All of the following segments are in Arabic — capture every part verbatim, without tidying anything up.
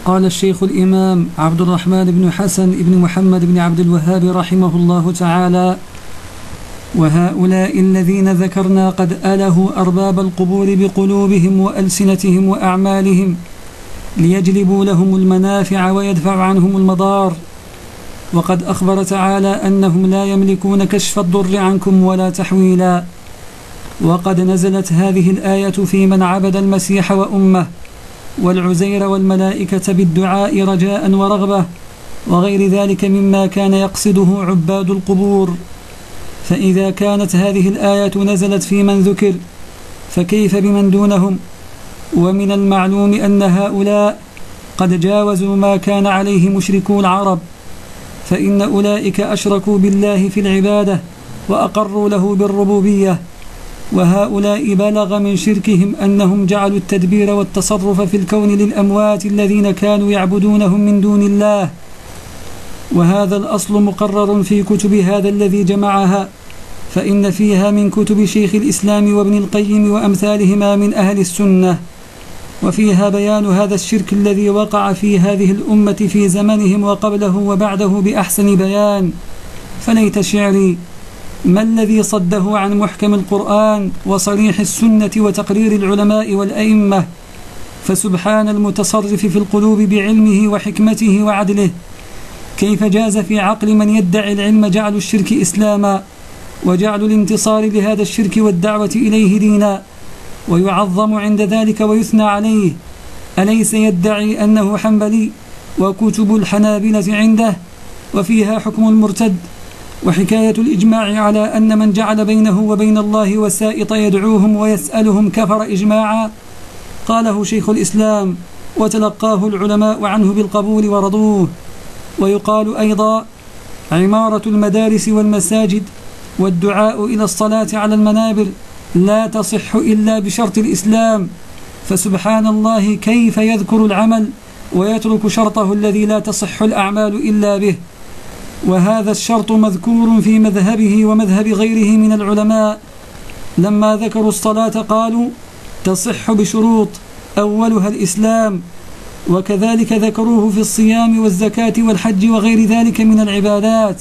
قال الشيخ الإمام عبد الرحمن بن حسن بن محمد بن عبد الوهاب رحمه الله تعالى: وهؤلاء الذين ذكرنا قد ألهوا أرباب القبور بقلوبهم وألسنتهم وأعمالهم ليجلبوا لهم المنافع ويدفع عنهم المضار، وقد أخبر تعالى أنهم لا يملكون كشف الضر عنكم ولا تحويلا. وقد نزلت هذه الآية في من عبد المسيح وأمه والعزير والملائكة بالدعاء رجاء ورغبة وغير ذلك مما كان يقصده عباد القبور. فإذا كانت هذه الآية نزلت في من ذكر فكيف بمن دونهم؟ ومن المعلوم أن هؤلاء قد جاوزوا ما كان عليه مشركو العرب، فإن أولئك أشركوا بالله في العبادة وأقروا له بالربوبية، وهؤلاء بلغ من شركهم أنهم جعلوا التدبير والتصرف في الكون للأموات الذين كانوا يعبدونهم من دون الله. وهذا الأصل مقرر في كتب هذا الذي جمعها، فإن فيها من كتب شيخ الإسلام وابن القيم وأمثالهما من أهل السنة، وفيها بيان هذا الشرك الذي وقع في هذه الأمة في زمنهم وقبله وبعده بأحسن بيان. فليت شعري ما الذي صده عن محكم القرآن وصريح السنة وتقرير العلماء والأئمة؟ فسبحان المتصرف في القلوب بعلمه وحكمته وعدله، كيف جاز في عقل من يدعي العلم جعل الشرك إسلاما، وجعل الانتصار لهذا الشرك والدعوة إليه دينا، ويعظم عند ذلك ويثنى عليه؟ أليس يدعي أنه حنبلي وكتب الحنابلة عنده وفيها حكم المرتد، وحكاية الإجماع على أن من جعل بينه وبين الله وسائط يدعوهم ويسألهم كفر إجماعا؟ قاله شيخ الإسلام وتلقاه العلماء عنه بالقبول ورضوه. ويقال أيضا: عمارة المدارس والمساجد والدعاء إلى الصلاة على المنابر لا تصح إلا بشرط الإسلام. فسبحان الله كيف يذكر العمل ويترك شرطه الذي لا تصح الأعمال إلا به؟ وهذا الشرط مذكور في مذهبه ومذهب غيره من العلماء. لما ذكروا الصلاة قالوا تصح بشروط أولها الإسلام، وكذلك ذكروه في الصيام والزكاة والحج وغير ذلك من العبادات.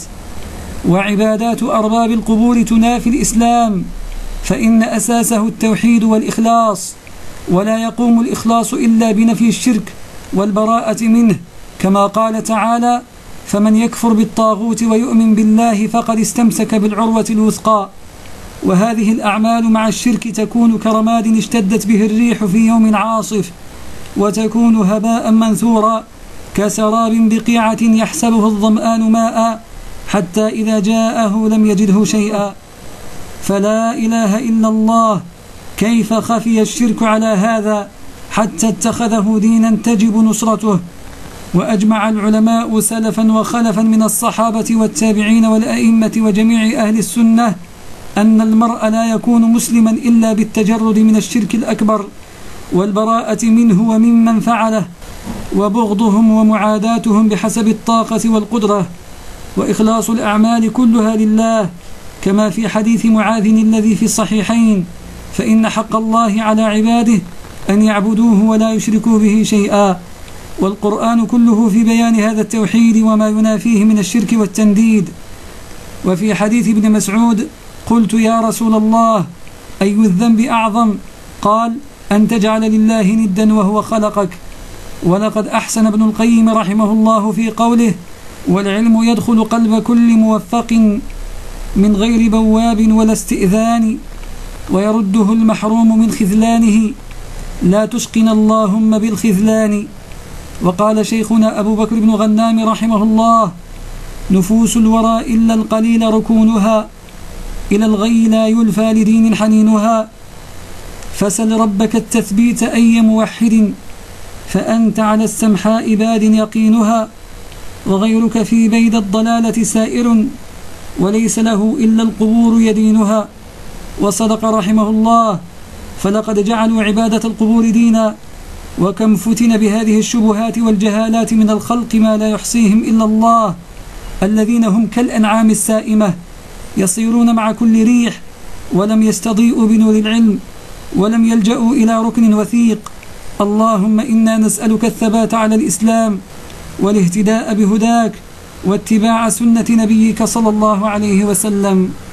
وعبادات أرباب القبور تنافي الإسلام، فإن أساسه التوحيد والإخلاص، ولا يقوم الإخلاص إلا بنفي الشرك والبراءة منه، كما قال تعالى: فمن يكفر بالطاغوت ويؤمن بالله فقد استمسك بالعروة الوثقى. وهذه الأعمال مع الشرك تكون كرماد اشتدت به الريح في يوم عاصف، وتكون هباء منثورا كسراب بقيعة يحسبه الظمآن ماء حتى إذا جاءه لم يجده شيئا. فلا إله إلا الله، كيف خفي الشرك على هذا حتى اتخذه دينا تجب نصرته؟ وأجمع العلماء سلفا وخلفا من الصحابة والتابعين والأئمة وجميع أهل السنة أن المرء لا يكون مسلما إلا بالتجرد من الشرك الأكبر والبراءة منه وممن فعله، وبغضهم ومعاداتهم بحسب الطاقة والقدرة، وإخلاص الأعمال كلها لله، كما في حديث معاذ الذي في الصحيحين: فإن حق الله على عباده أن يعبدوه ولا يشركوا به شيئا. والقرآن كله في بيان هذا التوحيد وما ينافيه من الشرك والتنديد. وفي حديث ابن مسعود: قلت يا رسول الله أي الذنب أعظم؟ قال: أن تجعل لله ندا وهو خلقك. ولقد أحسن ابن القيم رحمه الله في قوله: والعلم يدخل قلب كل موفق من غير بواب ولا استئذان، ويرده المحروم من خذلانه، لا تشقنا اللهم بالخذلان. وقال شيخنا أبو بكر بن غنام رحمه الله: نفوس الورى إلا القليل ركونها، إلى الغي لا يلفى لدين حنينها. فسل ربك التثبيت أي موحد، فأنت على السمحاء باد يقينها. وغيرك في بيد الضلالة سائر، وليس له إلا القبور يدينها. وصدق رحمه الله، فلقد جعلوا عبادة القبور دينا، وكم فتن بهذه الشبهات والجهالات من الخلق ما لا يحصيهم إلا الله، الذين هم كالأنعام السائمة يصيرون مع كل ريح، ولم يستضيئوا بنور العلم، ولم يلجأوا إلى ركن وثيق، اللهم إنا نسألك الثبات على الإسلام والاهتداء بهداك واتباع سنة نبيك صلى الله عليه وسلم.